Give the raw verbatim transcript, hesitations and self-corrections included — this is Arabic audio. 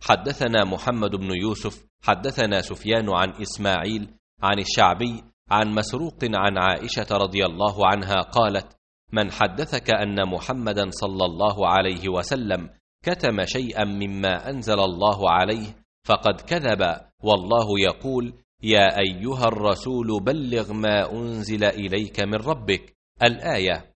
حدثنا محمد بن يوسف حدثنا سفيان عن إسماعيل عن الشعبي عن مسروق عن عائشة رضي الله عنها قالت: من حدثك أن محمدا صلى الله عليه وسلم كتم شيئا مما أنزل الله عليه فقد كذب، والله يقول: يا أيها الرسول بلغ ما أنزل إليك من ربك. الآية.